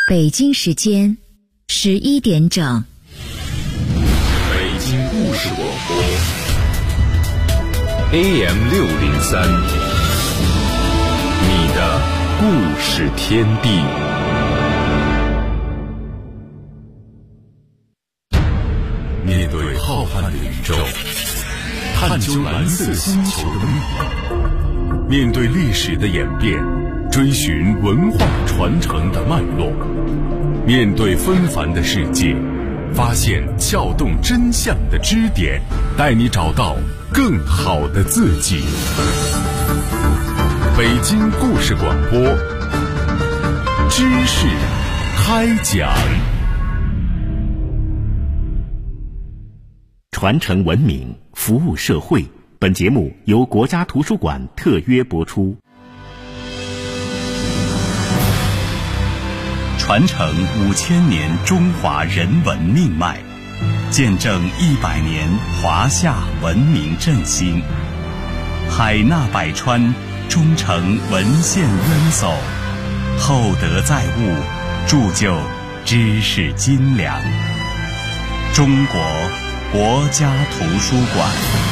北京时间11点整。 北京故事广播 AM603，你的故事天地。面对浩瀚的宇宙，探究蓝色星球的秘密，面对历史的演变，追寻文化传承的脉络，面对纷繁的世界，发现撬动真相的支点，带你找到更好的自己。北京故事广播，知识开讲。 传承文明，服务社会。本节目由国家图书馆特约播出。传承5000年中华人文命脉，见证100年华夏文明振兴。海纳百川，忠诚文献渊薮，厚德载物，铸就知识斤两。中国国家图书馆。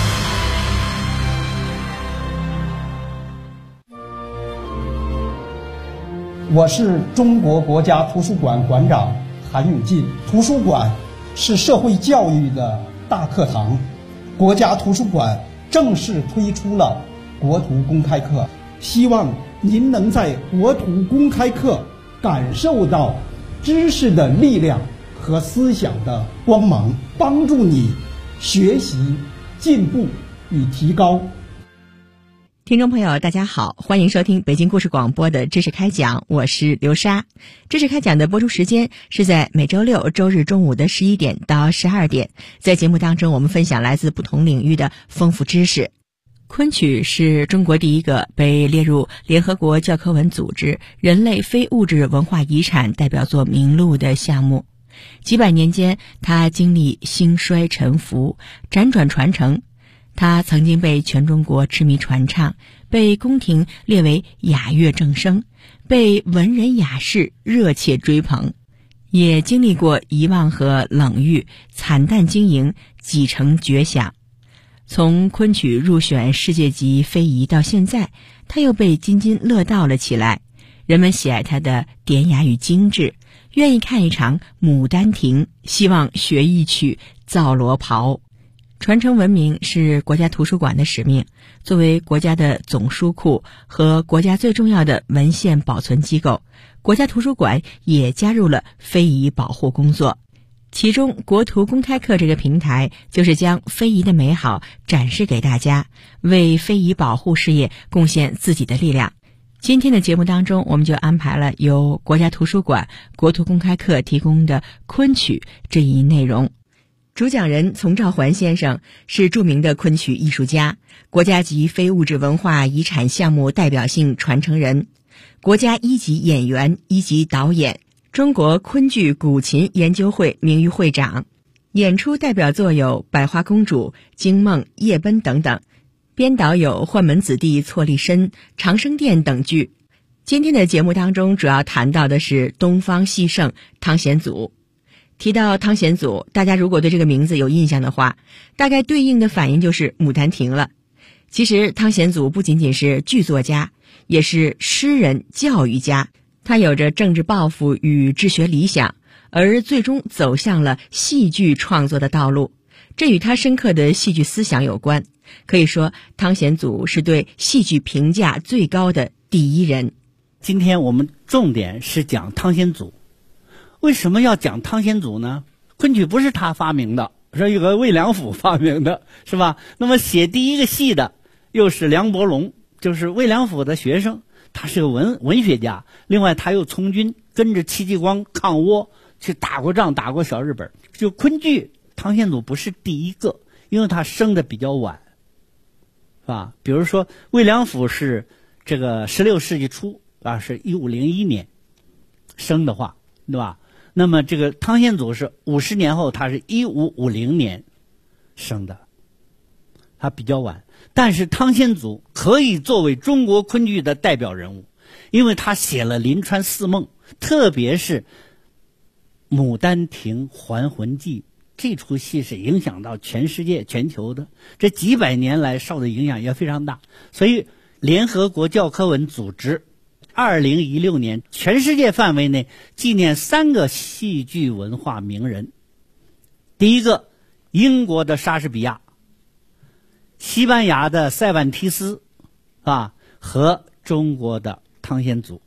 我是中国国家图书馆馆长韩永进。图书馆是社会教育的大课堂，国家图书馆正式推出了国图公开课，希望您能在国图公开课感受到知识的力量和思想的光芒，帮助你学习、进步与提高。 听众朋友大家好，欢迎收听北京故事广播的知识开讲，我是刘莎。知识开讲的播出时间是在每周六周日中午的11点到12点，在节目当中我们分享来自不同领域的丰富知识。昆曲是中国第一个被列入联合国教科文组织人类非物质文化遗产代表作名录的项目。几百年间，它经历兴衰沉浮，辗转传承。它曾经被全中国痴迷传唱，被宫廷列为雅乐正声，被文人雅士热切追捧，也经历过遗忘和冷遇，惨淡经营，几成绝响。从昆曲入选世界级非遗到现在，它又被津津乐道了起来。人们喜爱它的典雅与精致，愿意看一场《牡丹亭》，希望学一曲《皂罗袍》。传承文明是国家图书馆的使命，作为国家的总书库和国家最重要的文献保存机构，国家图书馆也加入了非遗保护工作。其中国图公开课这个平台就是将非遗的美好展示给大家，为非遗保护事业贡献自己的力量。今天的节目当中，我们就安排了由国家图书馆国图公开课提供的昆曲这一内容。主讲人丛兆环先生是著名的昆曲艺术家，国家级非物质文化遗产项目代表性传承人，国家1级演员、1级导演，中国昆剧古琴研究会名誉会长，演出代表作有《百花公主》、《惊梦》、《夜奔》等等，编导有《宦门子弟》、《错立身》、《长生殿》等剧。今天的节目当中主要谈到的是东方戏圣汤显祖。提到汤显祖，大家如果对这个名字有印象的话，大概对应的反应就是《牡丹亭》了。其实汤显祖不仅仅是剧作家，也是诗人、教育家，他有着政治抱负与治学理想，而最终走向了戏剧创作的道路，这与他深刻的戏剧思想有关。可以说汤显祖是对戏剧评价最高的第一人。 今天我们重点是讲汤显祖。为什么要讲汤显祖呢？昆曲不是他发明的，是有个魏良辅发明的，是吧？那么写第一个戏的又是梁伯龙，就是魏良辅的学生，他是个文学家。另外他又从军，跟着戚继光抗倭去打过仗，打过小日本。就昆剧，汤显祖不是第一个，因为他生的比较晚，是吧？比如说魏良辅是这个16世纪初啊，是1501年生的话，对吧？那么这个汤显祖是50年后，他是1550年生的，他比较晚。但是汤显祖可以作为中国昆剧的代表人物， 因为他写了《临川四梦》，特别是《牡丹亭还魂记》这出戏是影响到全世界全球的，这几百年来受的影响也非常大。所以联合国教科文组织2016年全世界范围内纪念3个戏剧文化名人，第一个英国的莎士比亚，西班牙的塞万提斯和中国的汤显祖。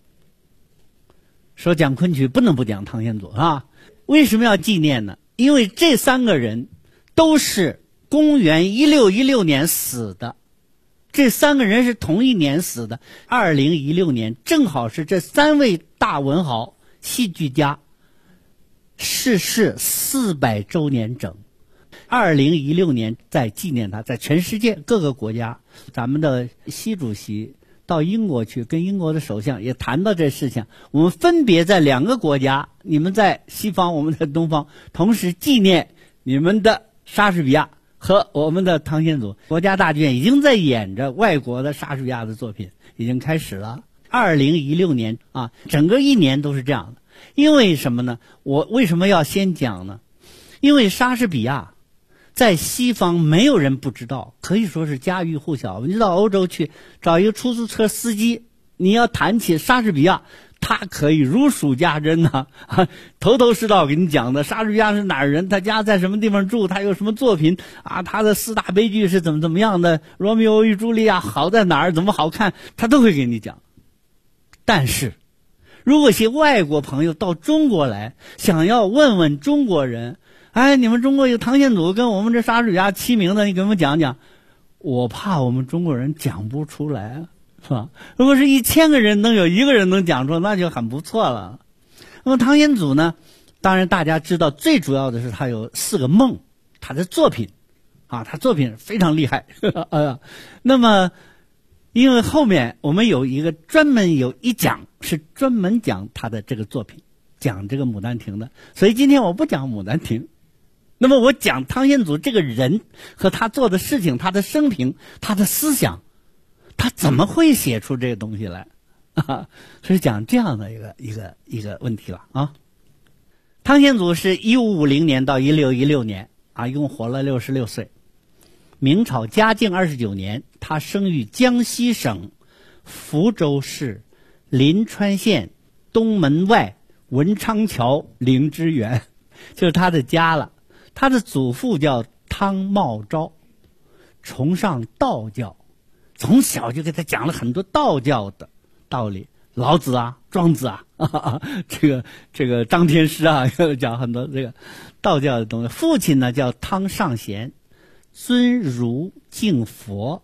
说讲昆曲不能不讲汤显祖为什么要纪念呢？因为这3个人都是公元1616年死的，这3个人是同一年死的。2016年正好是这3位大文豪戏剧家逝世400周年整。2016年在纪念他，在全世界各个国家，咱们的习主席到英国去跟英国的首相也谈到这事情，我们分别在2个国家，你们在西方，我们在东方，同时纪念你们的莎士比亚和我们的汤显祖。国家大剧院已经在演着外国的莎士比亚的作品，已经开始了。2016年整个1年都是这样的。因为什么呢？我为什么要先讲呢？因为莎士比亚在西方没有人不知道，可以说是家喻户晓。你到欧洲去找一个出租车司机，你要谈起莎士比亚，他可以如数家珍头头是道给你讲的。莎士比亚是哪儿人，他家在什么地方住，他有什么作品他的4大悲剧是怎么样的，罗密欧与朱丽亚好在哪儿，怎么好看，他都会给你讲。但是如果些外国朋友到中国来，想要问问中国人，你们中国有汤显祖跟我们这莎士比亚齐名的，你给我们讲讲，我怕我们中国人讲不出来是吧？如果是1000个人能有1个人能讲出，那就很不错了。那么汤显祖呢，当然大家知道最主要的是他有4个梦，他的作品他作品非常厉害那么因为后面我们有一个专门有一讲是专门讲他的这个作品，讲这个牡丹亭的，所以今天我不讲牡丹亭，那么我讲汤显祖这个人和他做的事情，他的生平，他的思想，他怎么会写出这个东西来所以讲这样的一个问题了汤显祖是1550年到1616年一共活了66岁。明朝嘉靖29年，他生于江西省福州市临川县东门外文昌桥灵芝园，就是他的家了。他的祖父叫汤茂昭，崇尚道教，从小就给他讲了很多道教的道理，老子庄子这个张天师讲很多这个道教的东西。父亲呢叫汤尚贤，尊儒敬佛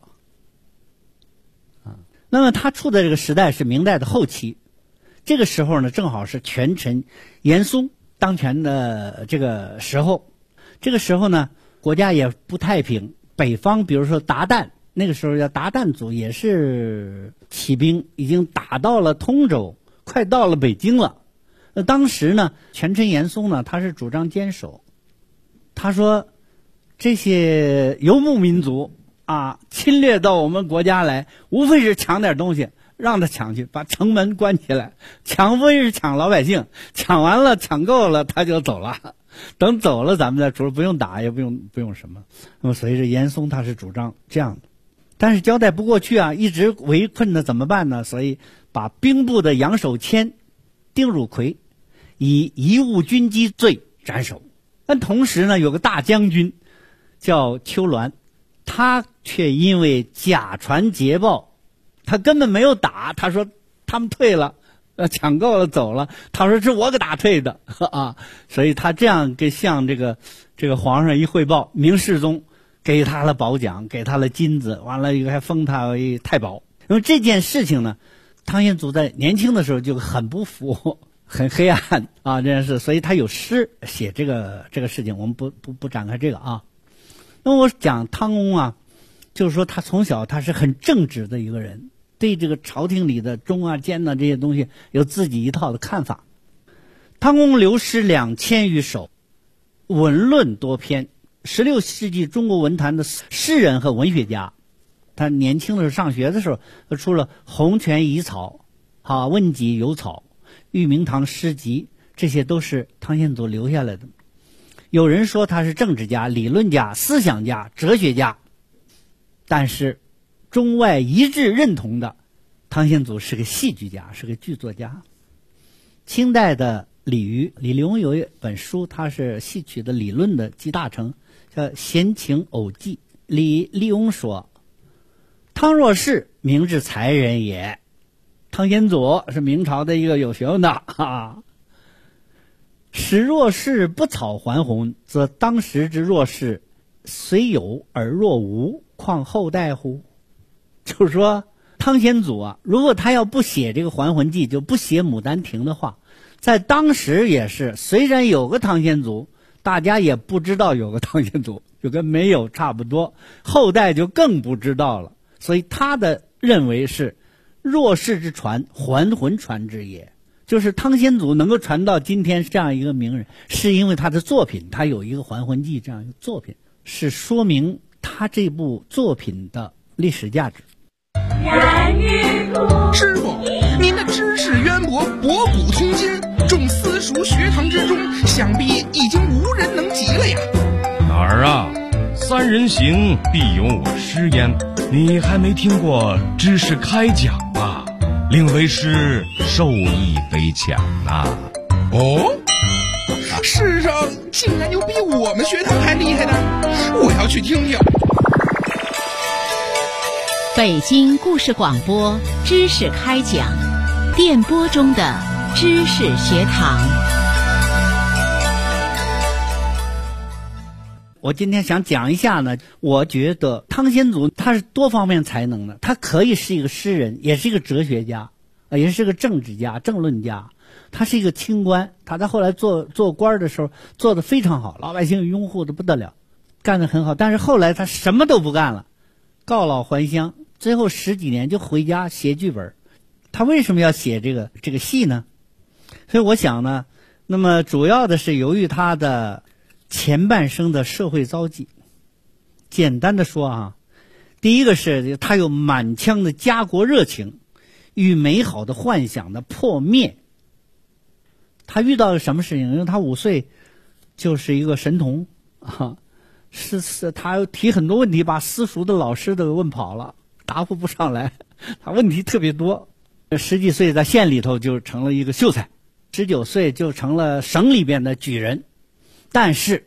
那么他处的这个时代是明代的后期，这个时候呢正好是权臣严嵩当权的这个时候。这个时候呢国家也不太平，北方比如说鞑靼，那个时候叫鞑靼族，也是起兵已经打到了通州，快到了北京了。当时呢权臣严嵩呢他是主张坚守，他说这些游牧民族侵略到我们国家来，无非是抢点东西，让他抢去，把城门关起来，抢非是抢老百姓，抢完了抢够了他就走了，等走了咱们再说，不用打也不用什么。那么所以这严嵩他是主张这样的，但是交代不过去一直围困的怎么办呢？所以把兵部的杨守谦、丁汝奎以贻误军机罪斩首。但同时呢有个大将军叫邱鸾，他却因为假传捷报，他根本没有打，他说他们退了，抢够了走了，他说是我给打退的所以他这样向这个皇上一汇报，明世宗给他了宝奖，给他了金子，完了还封他为太保。因为这件事情呢，汤显祖在年轻的时候就很不服，很黑暗这件事，所以他有诗写这个事情，我们不展开这个那么我讲汤公就是说他从小他是很正直的一个人，对这个朝廷里的忠奸这些东西有自己一套的看法。汤公留诗2000余首，文论多篇，16世纪中国文坛的诗人和文学家。他年轻的时候上学的时候，他出了《红泉遗草》 问己有草、玉茗堂诗集，这些都是汤显祖留下来的。有人说他是政治家、理论家、思想家、哲学家，但是中外一致认同的，汤显祖是个戏剧家，是个剧作家。清代的李陵有一本书，他是戏曲的理论的集大成，叫《闲情偶记》。李闈说：“汤若是，明之才人也。”汤显祖是明朝的一个有学问的使若是不草还魂，则当时之若是虽有而若无，况后代乎？就是说，汤显祖如果他要不写这个还魂记，就不写牡丹亭的话，在当时也是，虽然有个汤显祖，大家也不知道有个汤显祖，就跟没有差不多，后代就更不知道了。所以他的认为是若是之传，还魂传之也。就是汤显祖能够传到今天这样一个名人，是因为他的作品，他有一个还魂记这样一个作品，是说明他这部作品的历史价值。 师傅，您的知识渊博，博古通今，众私塾学堂之中，想必已经无人能及了呀。 哪儿啊？三人行，必有我师焉。你还没听过知识开讲吧？令为师受益匪浅呐。 哦，世上竟然有比我们学堂还厉害的，我要去听听。 北京故事广播知识开讲，电波中的知识学堂。 我今天想讲一下呢，我觉得汤显祖他是多方面才能的，他可以是一个诗人，也是一个哲学家，也是个政治家、政论家。他是一个清官，他在后来做官的时候做得非常好，老百姓拥护的不得了，干得很好。但是后来他什么都不干了，告老还乡，最后10几年就回家写剧本。他为什么要写这个戏呢？所以我想呢，那么主要的是由于他的前半生的社会遭际。简单的说第一个是他有满腔的家国热情与美好的幻想的破灭。他遇到了什么事情？因为他5岁就是一个神童是他提很多问题，把私塾的老师都问跑了，答复不上来，他问题特别多。10几岁在县里头就成了一个秀才，19岁就成了省里边的举人。但是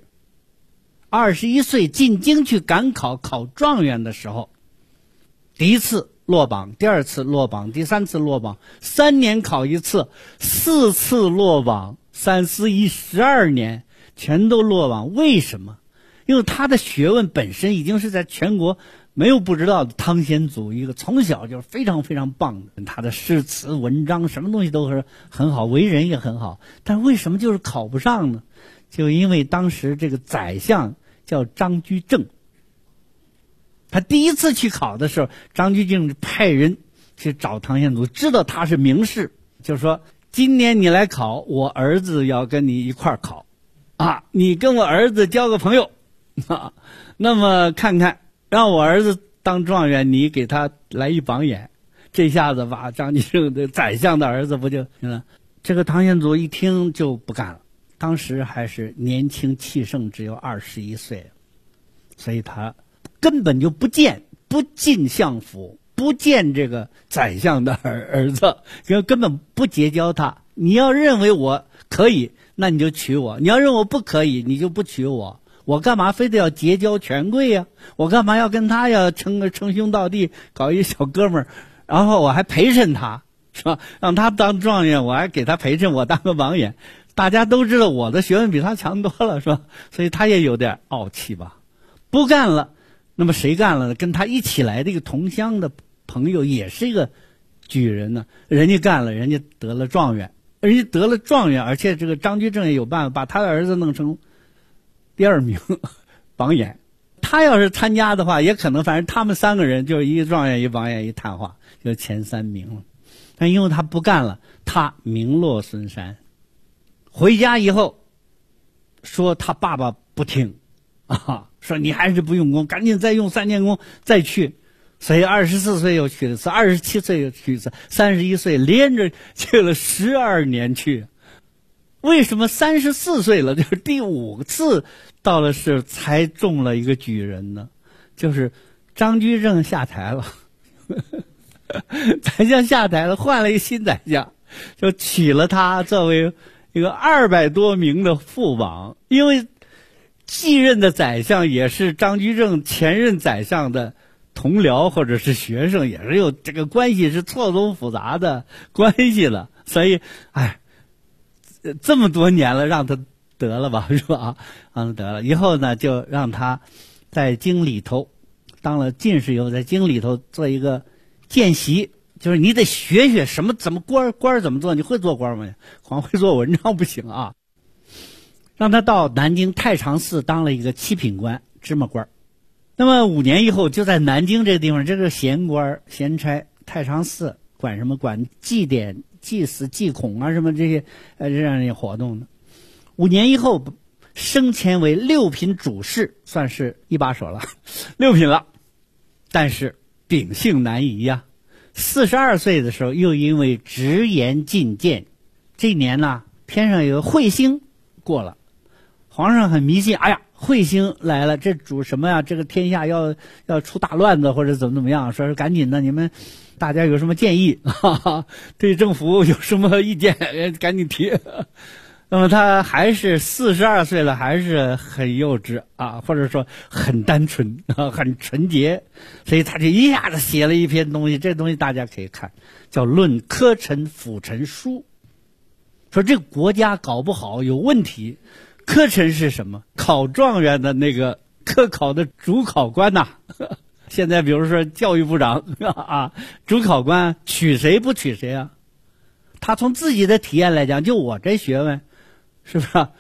21岁进京去赶考，考状元的时候，第一次落榜，第二次落榜，第三次落榜，3年考一次，4次落榜，3、4、1、12年全都落榜。为什么？因为他的学问本身已经是在全国没有不知道的。汤显祖一个从小就是非常非常棒的，他的诗词文章什么东西都是很好，为人也很好，但为什么就是考不上呢？就因为当时这个宰相叫张居正，他第一次去考的时候，张居正派人去找汤显祖，知道他是名士，就说今年你来考，我儿子要跟你一块儿考你跟我儿子交个朋友那么看看让我儿子当状元，你给他来一榜眼，这下子把张居正的宰相的儿子不就行了？这个汤显祖一听就不干了，当时还是年轻气盛，只有21岁，所以他根本就不进相府，不见这个宰相的儿子，根本不结交他。你要认为我可以，那你就娶我；你要认为我不可以，你就不娶我。我干嘛非得要结交权贵呀？我干嘛要跟他要称兄道弟，搞一小哥们儿，然后我还陪衬他，是吧？让他当状元，我还给他陪衬，我当个榜眼。大家都知道我的学问比他强多了，是吧？所以他也有点傲气吧，不干了。那么谁干了呢？跟他一起来的一个同乡的朋友，也是一个举人呢，人家干了，人家得了状元，而且这个张居正也有办法把他的儿子弄成第2名榜眼。他要是参加的话，也可能反正他们3个人就是一个状元一榜眼一探花，就前3名了。但因为他不干了，他名落孙山。回家以后说他爸爸不听说你还是不用功，赶紧再用3年功再去。 所以24岁又去了一次，27岁又去一次，31岁连着去了12年去。为什么34岁了，就是第5次到了是才中了一个举人呢？就是张居正下台了，宰相下台了，换了一个新宰相，就取了他作为一个200多名的副榜，因为继任的宰相也是张居正前任宰相的同僚或者是学生，也是有这个关系是错综复杂的关系了，所以这么多年了让他得了吧，是吧？让他得了以后呢，就让他在京里头当了进士以后，在京里头做一个见习，就是你得学学怎么官怎么做，你会做官吗？光会做文章不行啊。让他到南京太常寺当了一个7品官，芝麻官。那么5年以后，就在南京这个地方，这个闲官闲差，太常寺管什么？管祭典、祭祀、祭孔啊，什么这些这样的活动呢。5年以后，升迁为6品主事，算是一把手了，6品了。但是秉性难移呀。42岁的时候，又因为直言进谏，这一年呢，天上有个彗星过了。皇上很迷信，哎呀，彗星来了，这主什么呀？这个天下要出大乱子或者怎么样？说是赶紧的，你们大家有什么建议？对政府有什么意见？赶紧提。那么他还是42岁了，还是很幼稚啊，或者说很单纯啊，很纯洁，所以他就一下子写了一篇东西，这东西大家可以看，叫《论科臣辅臣书》，说这个国家搞不好有问题。科臣是什么？考状元的那个科考的主考官呐。现在比如说教育部长啊，主考官取谁不取谁啊？他从自己的体验来讲，就我这学问，是吧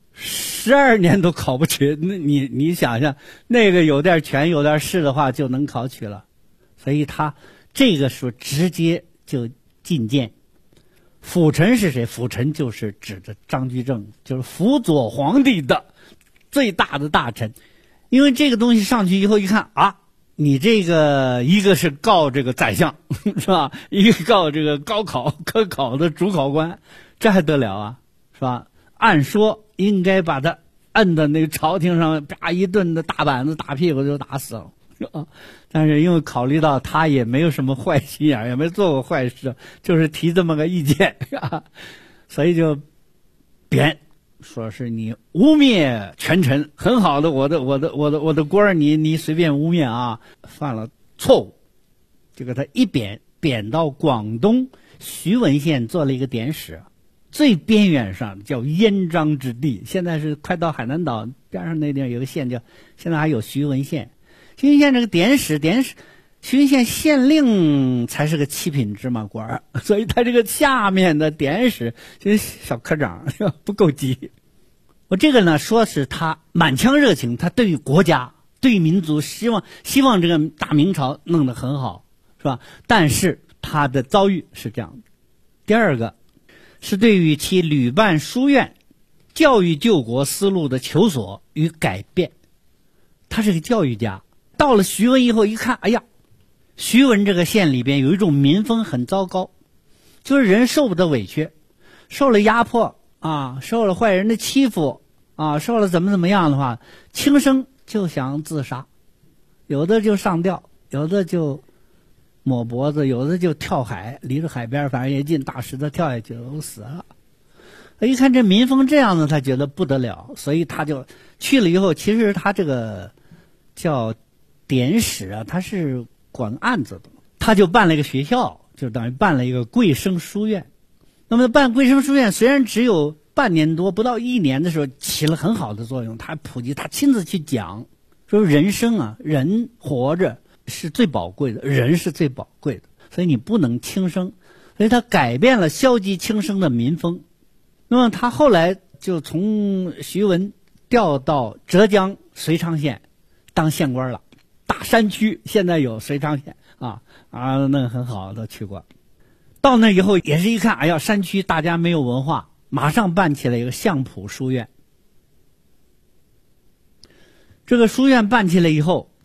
？12年都考不取，那你想想，那个有点权有点势的话，就能考取了。所以他这个时候直接就进谏。辅臣是谁？辅臣就是指着张居正，就是辅佐皇帝的最大的大臣。因为这个东西上去以后一看啊，你这个一个是告这个宰相是吧？一个告这个高考科考的主考官，这还得了啊，是吧？按说应该把他摁到那个朝廷上，啪一顿的大板子打屁股就打死了。但是因为考虑到他也没有什么坏心眼，也没做过坏事，就是提这么个意见，所以就贬，说是你污蔑权臣，很好的我的官你随便污蔑啊，犯了错误，就给他一贬到广东徐闻县做了一个典史，最边缘上叫燕章之地，现在是快到海南岛边上那地方有个县叫，现在还有徐闻县。徐闻县这个典史，徐闻县县令才是个7品芝麻官，所以他这个下面的典史就是小科长，不够级。我这个呢，说是他满腔热情，他对于国家、对于民族，希望这个大明朝弄得很好，是吧？但是他的遭遇是这样的。第二个是对于其屡办书院、教育救国思路的求索与改变，他是个教育家。到了徐闻以后一看，哎呀，徐闻这个县里边有一种民风很糟糕，就是人受不得委屈，受了压迫啊，受了坏人的欺负啊，受了怎么样的话，轻生就想自杀，有的就上吊，有的就抹脖子，有的就跳海，离着海边反正也近，大石头跳下去都死了。一看这民风这样的，他觉得不得了，所以他就去了以后，其实他这个叫典史啊，他是管案子的，他就办了一个学校，就等于办了一个贵生书院。那么办贵生书院虽然只有半年多，不到1年的时候起了很好的作用，他普及，他亲自去讲，说人生啊，人活着是最宝贵的，人是最宝贵的，所以你不能轻生，所以他改变了消极轻生的民风。那么他后来就从徐闻调到浙江遂昌县当县官了。大山区现在有遂昌县那个很好，都去过。到那以后也是一看，哎呀，山区大家没有文化，马上办起了一个相浦书院。这个书院办起来以后，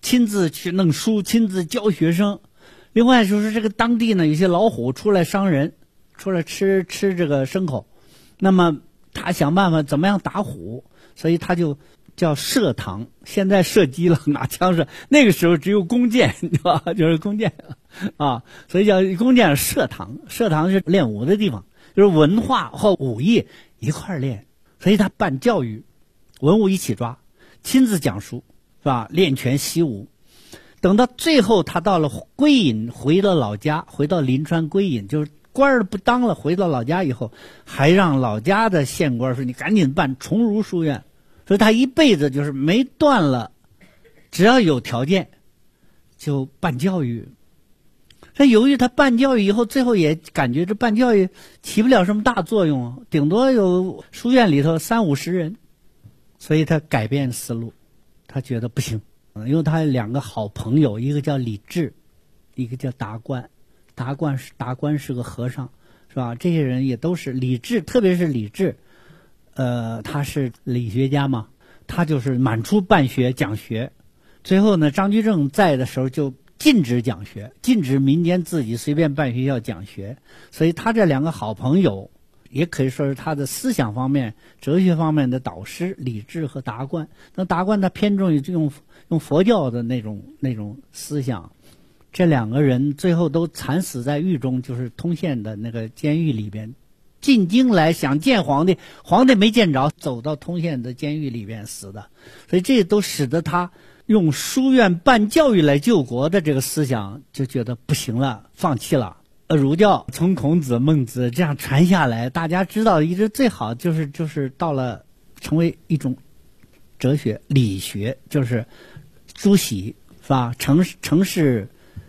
亲自去弄书，亲自教学生。另外就是这个当地呢，有些老虎出来伤人，出来吃这个牲口，那么他想办法怎么样打虎，所以他就叫射堂。现在射击了，拿枪射，那个时候只有弓箭，对吧？就是弓箭啊，所以叫弓箭射堂。射堂是练武的地方，就是文化和武艺一块练，所以他办教育，文武一起抓，亲自讲书，是吧？练拳习武。等到最后他到了归隐，回了老家，回到临川归隐，就是官儿不当了，回到老家以后，还让老家的县官说你赶紧办崇儒书院。所以他一辈子就是没断了，只要有条件就办教育。但由于他办教育以后，最后也感觉这办教育起不了什么大作用，顶多有书院里头30-50人，所以他改变思路，他觉得不行。因为他有2个好朋友，一个叫李治，一个叫达观。达观是个和尚，是吧？这些人也都是李治，特别是李治，他是理学家嘛，他就是满处办学讲学。最后呢，张居正在的时候就禁止讲学，禁止民间自己随便办学校讲学。所以他这2个好朋友也可以说是他的思想方面、哲学方面的导师，李治和达观。那达观他偏重于用佛教的那种思想。这2个人最后都惨死在狱中，就是通县的那个监狱里边。进京来想见皇帝，皇帝没见着，走到通县的监狱里边死的。所以这都使得他用书院办教育来救国的这个思想就觉得不行了，放弃了。儒教从孔子、孟子这样传下来，大家知道一直最好就是到了成为一种哲学理学，就是朱熹是吧？程氏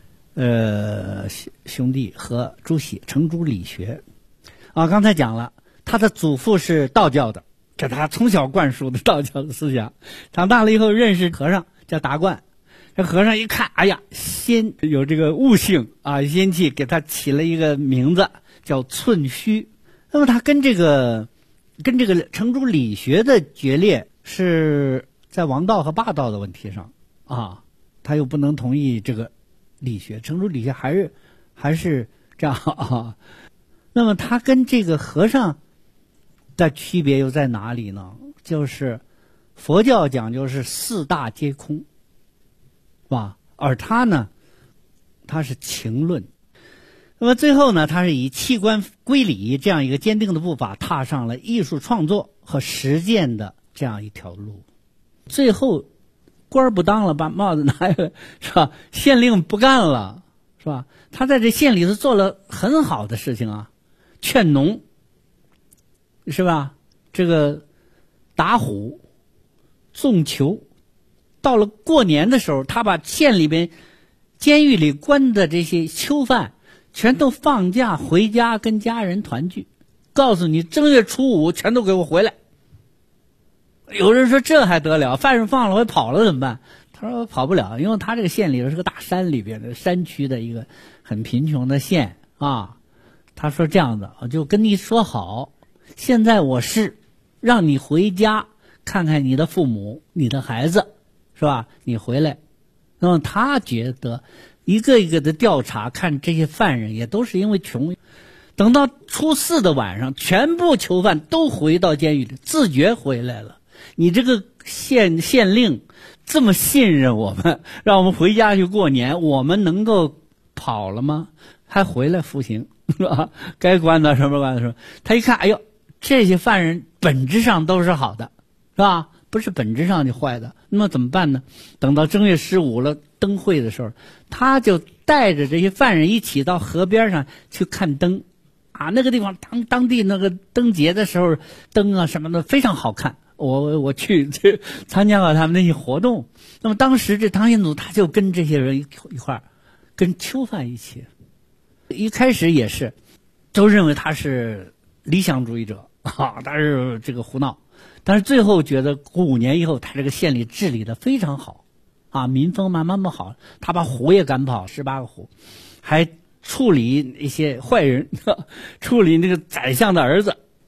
兄弟和朱熹程朱理学啊。刚才讲了，他的祖父是道教的，给他从小灌输的道教的思想。长大了以后认识和尚叫达观，这和尚一看，哎呀，先有这个悟性啊，仙气，给他起了一个名字叫寸虚。那么他跟这个程朱理学的决裂是在王道和霸道的问题上啊，他又不能同意这个理学，程朱理学还是这样啊。那么他跟这个和尚的区别又在哪里呢？就是佛教讲究是4大皆空，是吧？而他呢，他是情论。那么最后呢，他是以弃官归礼这样一个坚定的步伐，踏上了艺术创作和实践的这样一条路。最后官儿不当了，把帽子拿下来，是吧？县令不干了，是吧？他在这县里头做了很好的事情啊，劝农，是吧？这个打虎、纵囚。到了过年的时候，他把县里边监狱里关的这些囚犯全都放假回家跟家人团聚，告诉你正月初5全都给我回来。有人说这还得了，犯人放了我跑了怎么办？他说跑不了，因为他这个县里头是个大山里边的山区的一个很贫穷的县啊。他说这样的，我就跟你说好，现在我是让你回家看看你的父母、你的孩子，是吧？你回来。那么他觉得一个一个的调查，看这些犯人也都是因为穷。等到初4的晚上，全部囚犯都回到监狱里，自觉回来了。你这个县令这么信任我们，让我们回家去过年，我们能够跑了吗？还回来服刑，是吧？该关的什么关的时候，他一看，哎呦，这些犯人本质上都是好的，是吧？不是本质上就坏的。那么怎么办呢？等到正月15了灯会的时候，他就带着这些犯人一起到河边上去看灯啊。那个地方当地那个灯节的时候，灯啊什么的非常好看。我去参加了他们那些活动。那么当时这汤显祖他就跟这些人一块儿，跟囚犯一起。一开始也是都认为他是理想主义者啊，他是这个胡闹。但是最后觉得5年以后，他这个县里治理的非常好啊，民风慢慢好。他把虎也赶跑，18个虎，还处理一些坏人，处理那个宰相的儿子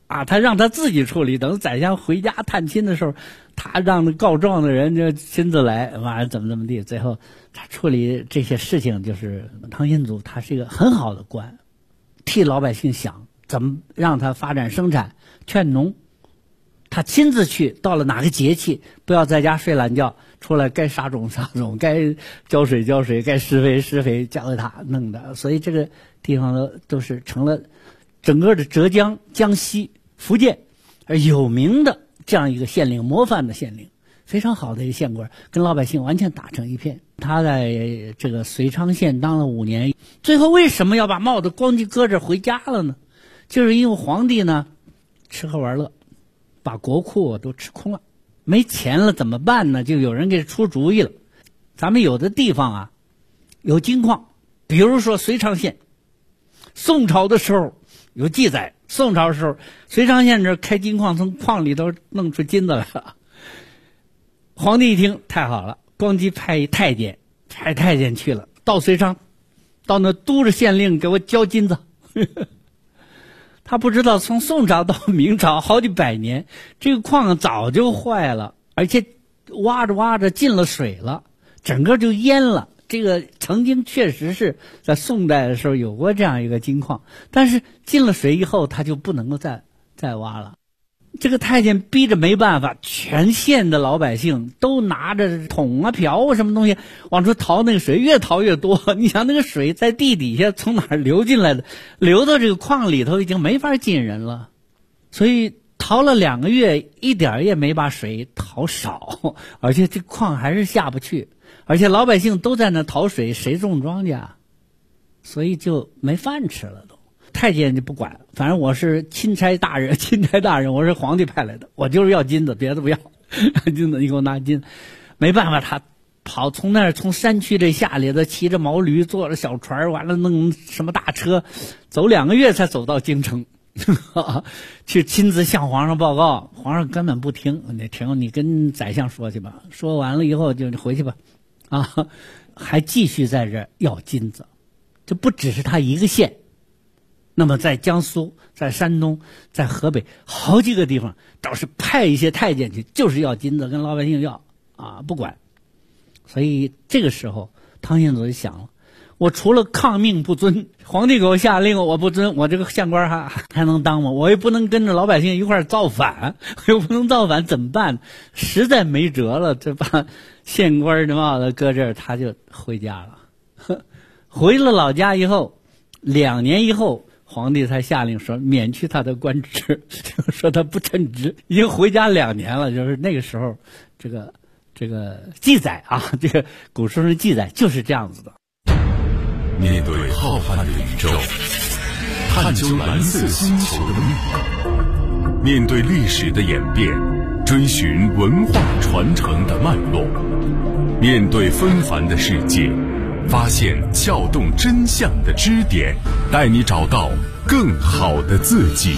啊，他让他自己处理，等宰相回家探亲的时候，他让告状的人就亲自来，完了怎么地，最后他处理这些事情，就是汤显祖他是一个很好的官，替老百姓想怎么让他发展生产，劝农，他亲自去，到了哪个节气不要在家睡懒觉，出来该撒种撒种，该浇水浇水，该施肥施肥，交给他弄的，所以这个地方都是成了整个的浙江、江西、福建而有名的这样一个县令，模范的县令，非常好的一个县官，跟老百姓完全打成一片。他在这个遂昌县当了5年，最后为什么要把帽子光叽搁着回家了呢？就是因为皇帝呢吃喝玩乐，把国库都吃空了，没钱了怎么办呢？就有人给出主意了。咱们有的地方啊有金矿，比如说遂昌县，宋朝的时候有记载，宋朝的时候遂昌县这开金矿，从矿里头弄出金子来了。皇帝一听太好了，光机派太监去了，到遂昌，到那督着县令给我交金子。他不知道从宋朝到明朝好几百年，这个矿早就坏了，而且挖着挖着进了水了，整个就淹了。这个曾经确实是在宋代的时候有过这样一个金矿，但是进了水以后他就不能够再挖了。这个太监逼着没办法，全县的老百姓都拿着桶啊瓢啊什么东西往出淘那个水，越淘越多。你想那个水在地底下从哪儿流进来的，流到这个矿里头已经没法进人了，所以淘了2个月一点也没把水淘少，而且这矿还是下不去，而且老百姓都在那淘水，谁种庄稼？所以就没饭吃了都。太监就不管，反正我是钦差大人，我是皇帝派来的，我就是要金子，别的不要。金子你给我拿金，没办法，他跑从山区这下里的，骑着毛驴，坐着小船，完了弄什么大车，走2个月才走到京城，去亲自向皇上报告，皇上根本不听，你跟宰相说去吧，说完了以后就回去吧，啊，还继续在这要金子，这不只是他一个县。那么在江苏，在山东，在河北好几个地方倒是派一些太监去，就是要金子，跟老百姓要啊，不管。所以这个时候汤显祖就想了，我除了抗命不遵，皇帝给我下令我不遵，我这个县官还能当吗？我又不能跟着老百姓一块造反，我又不能造反，怎么办？实在没辙了，这把县官的帽子搁这儿，他就回家了。回了老家以后，2年以后，皇帝才下令说免去他的官职，就说他不称职，已经回家2年了。就是那个时候，这个记载啊，这个古书上记载就是这样子的。 面对浩瀚的宇宙，探究蓝色星球的秘密，面对历史的演变，追寻文化传承的脉络，面对纷繁的世界，发现撬动真相的支点，带你找到更好的自己。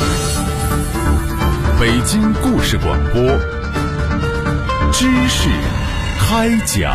北京故事广播，知识开讲。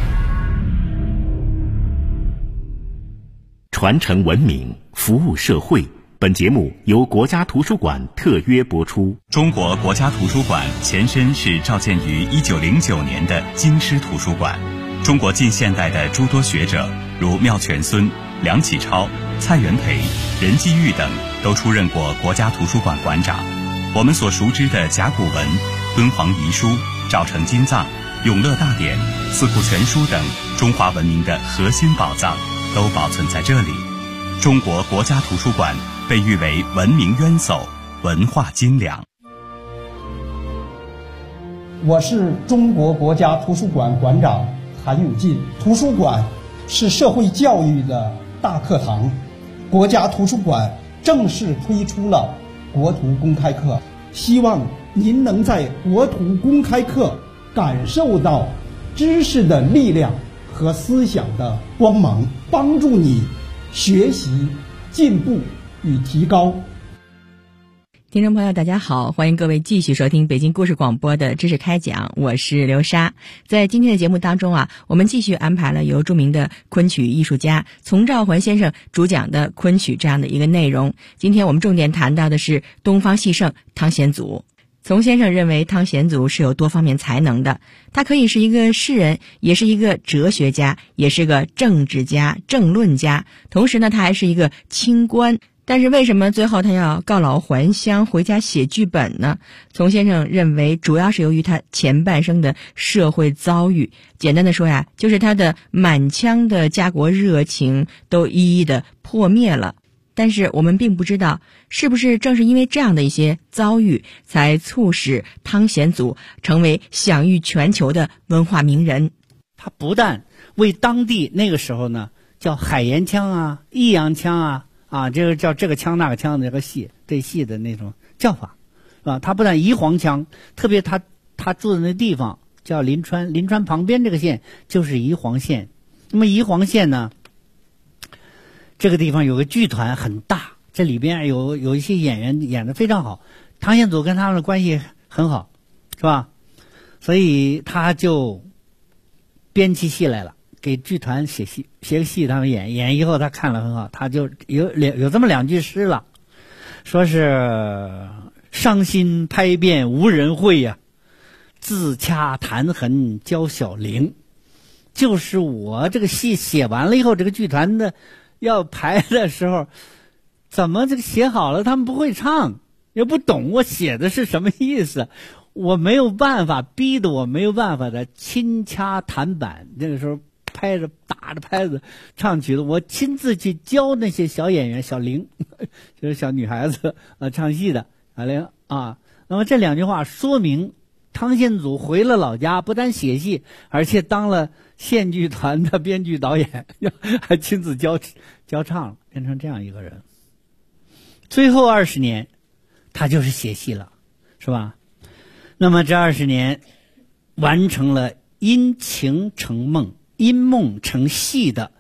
传承文明，服务社会。本节目由国家图书馆特约播出。 中国国家图书馆前身是召建于1909年的京师图书馆。中国近现代的诸多学者，如妙泉孙、梁启超、蔡元培、任继玉等，都出任过国家图书馆馆长。我们所熟知的甲骨文、敦煌遗书、赵城金藏、永乐大典、四库全书等中华文明的核心宝藏，都保存在这里。中国国家图书馆被誉为文明渊薮、文化精良。 我是中国国家图书馆馆长韩永进。图书馆是社会教育的大课堂，国家图书馆正式推出了国图公开课，希望您能在国图公开课感受到知识的力量和思想的光芒，帮助你学习、进步与提高。 听众朋友大家好，欢迎各位继续收听北京故事广播的知识开讲，我是刘莎。在今天的节目当中我们继续安排了由著名的昆曲艺术家丛兆环先生主讲的昆曲这样的一个内容。今天我们重点谈到的是东方戏圣汤显祖。丛先生认为汤显祖是有多方面才能的，他可以是一个诗人，也是一个哲学家，也是个政治家、政论家，同时呢他还是一个清官。但是为什么最后他要告老还乡回家写剧本呢？丛先生认为主要是由于他前半生的社会遭遇，简单的说就是他的满腔的家国热情都一一的破灭了。但是我们并不知道是不是正是因为这样的一些遭遇，才促使汤显祖成为享誉全球的文化名人。 他不但为当地那个时候呢叫海盐腔益阳腔这个叫这个腔那个腔的这个戏对戏的那种叫法他不但宜黄腔，特别他住的那地方叫临川旁边这个县就是宜黄县。那么宜黄县呢，这个地方有个剧团很大，这里边有一些演员演得非常好，汤显祖跟他们的关系很好，是吧？所以他就编起戏来了，给剧团写个戏他们演以后他看了很好，他就有这么两句诗了，说是伤心拍遍无人会自掐弹痕教小玲。就是我这个戏写完了以后，这个剧团的要排的时候，怎么这个写好了他们不会唱，也不懂我写的是什么意思，我没有办法，逼得我没有办法的亲掐弹板，那个时候打着拍子唱曲子，我亲自去教那些小演员小玲就是小女孩子唱戏的小玲那么这两句话说明汤显祖回了老家，不但写戏，而且当了县剧团的编剧导演，还亲自教唱了，变成这样一个人。最后20年他就是写戏了，是吧？那么这20年完成了因情成梦，因梦成戏的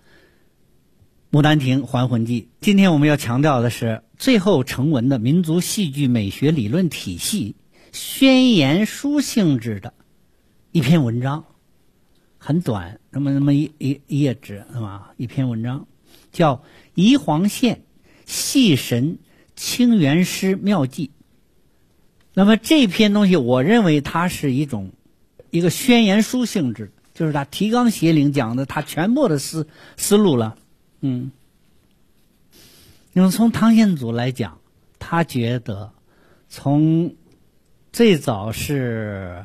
《牡丹亭》《还魂记》。今天我们要强调的是最后成文的民族戏剧美学理论体系宣言书性质的一篇文章，很短，那么一页纸，一篇文章叫《宜黄县戏神清源诗妙记》。那么这篇东西我认为它是一个宣言书性质，就是他提纲挈领讲的他全部的思路了。那么从汤显祖来讲，他觉得从最早是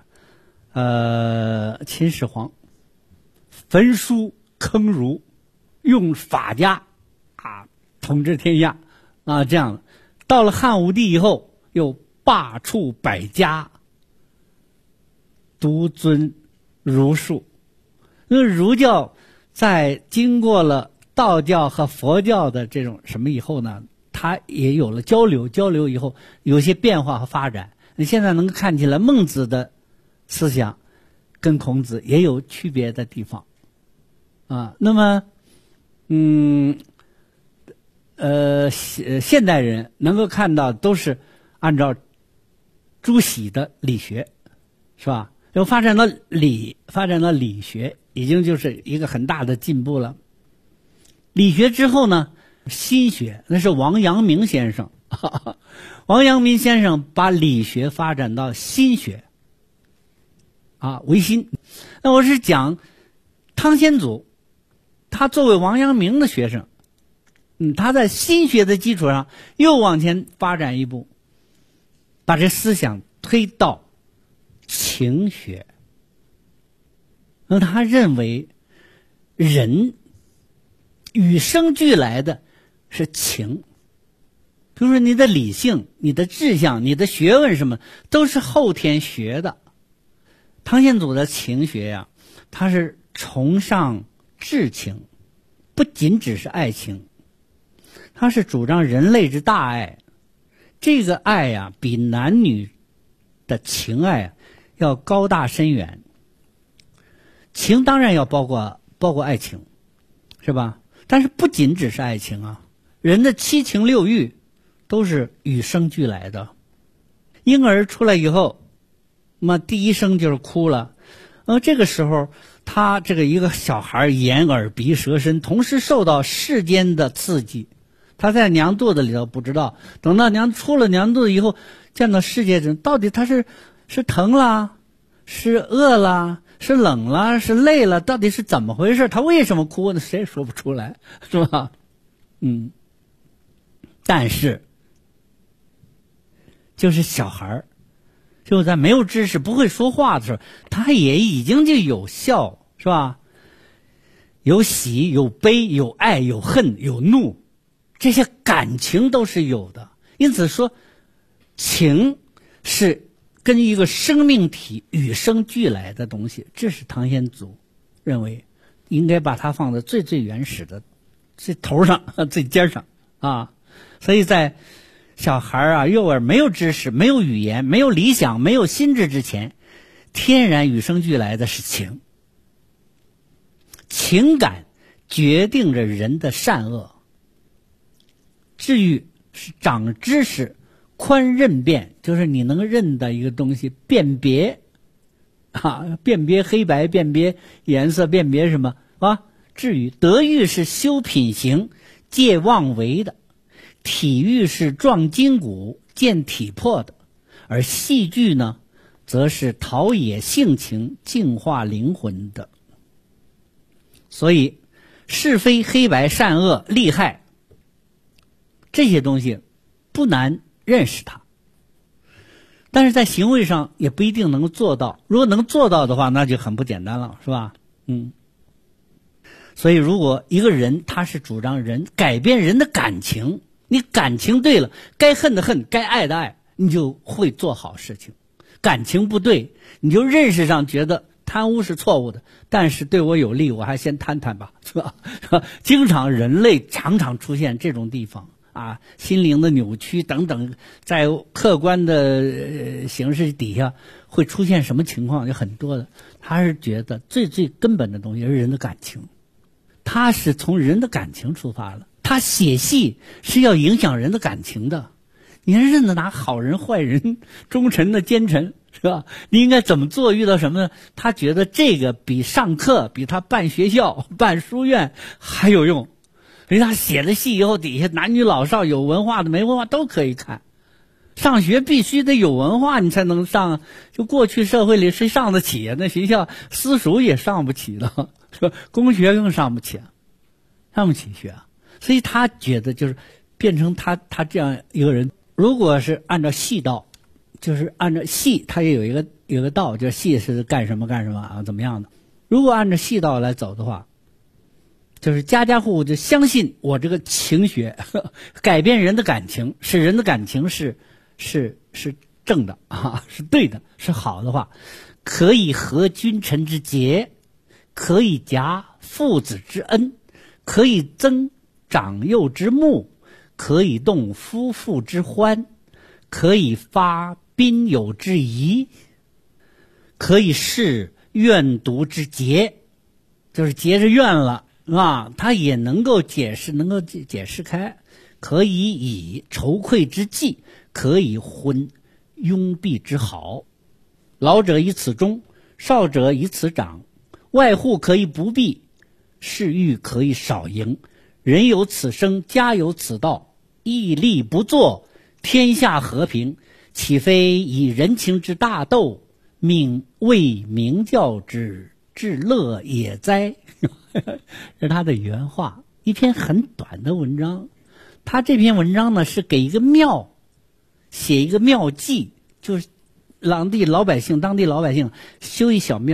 秦始皇焚书坑儒，用法家统治天下这样的，到了汉武帝以后又罢黜百家，独尊儒术。那儒教在经过了道教和佛教的这种什么以后呢，它也有了交流以后有些变化和发展。你现在能看起来孟子的思想跟孔子也有区别的地方那么现代人能够看到都是按照朱熹的理学，是吧？又发展到理学，已经就是一个很大的进步了。理学之后呢，心学，那是王阳明先生王阳明先生把理学发展到心学唯心。那我是讲汤显祖，他作为王阳明的学生，他在心学的基础上又往前发展一步，把这思想推到情学。那他认为人与生俱来的是情，比如说你的理性、你的志向、你的学问什么都是后天学的。汤显祖的情学他是崇尚至情，不仅只是爱情，他是主张人类之大爱。这个爱比男女的情爱要高大深远。情当然要包括爱情，是吧？但是不仅只是爱情人的七情六欲都是与生俱来的。 婴儿出来以后，那第一声就是哭了。这个时候他这个一个小孩眼耳鼻舌身同时受到世间的刺激，他在娘肚子里头不知道，等到出了娘肚子以后，见到世界中到底他是疼了，是饿了，是冷了，是累了，到底是怎么回事？他为什么哭呢？谁也说不出来，是吧？但是就是小孩就在没有知识不会说话的时候，他也已经就有笑，是吧？有喜有悲有爱有恨有怒，这些感情都是有的。因此说情是跟一个生命体与生俱来的东西，这是唐先祖认为应该把它放在最最原始的最头上最尖上啊。所以在小孩幼儿没有知识没有语言没有理想没有心智之前，天然与生俱来的是情。情感决定着人的善恶。至于是长知识宽认辨，就是你能认的一个东西，辨别辨别黑白，辨别颜色，辨别什么啊？至于德育是修品行戒妄为的，体育是壮筋骨健体魄的，而戏剧呢则是陶冶性情净化灵魂的。所以是非黑白善恶利害这些东西不难认识它，但是在行为上也不一定能够做到。如果能做到的话，那就很不简单了，是吧？所以如果一个人他是主张人改变人的感情，你感情对了，该恨的恨，该爱的爱，你就会做好事情。感情不对，你就认识上觉得贪污是错误的，但是对我有利，我还先贪贪吧，是吧？经常人类常常出现这种地方心灵的扭曲等等，在客观的形式底下会出现什么情况，有很多的。他是觉得最最根本的东西是人的感情，他是从人的感情出发的。他写戏是要影响人的感情的。你认得哪好人坏人，忠臣的奸臣，是吧？你应该怎么做，遇到什么呢？他觉得这个比上课比他办学校办书院还有用。人家写了戏以后，底下男女老少有文化的没文化都可以看。上学必须得有文化你才能上，就过去社会里谁上得起那学校私塾也上不起的，说公学更上不起上不起学所以他觉得就是变成他这样一个人，如果是按照戏道，就是按照戏他也有一个道，就是戏是干什么怎么样的。如果按照戏道来走的话，就是家家户户就相信我这个情学改变人的感情，使人的感情是正的是对的，是好的话，可以合君臣之节，可以夹父子之恩，可以增长幼之慕，可以动夫妇之欢，可以发宾友之谊，可以释怨毒之结，就是结着怨了他也能够解释开，可以以愁愧之计，可以婚拥蔽之好。老者以此终，少者以此长。外户可以不避，事欲可以少迎。人有此生，家有此道，屹立不作，天下和平，岂非以人情之大斗，命为明教之至乐也哉？是他的原话，一篇很短的文章。他这篇文章呢是给一个庙写一个庙祭，就是当地老百姓修一小庙。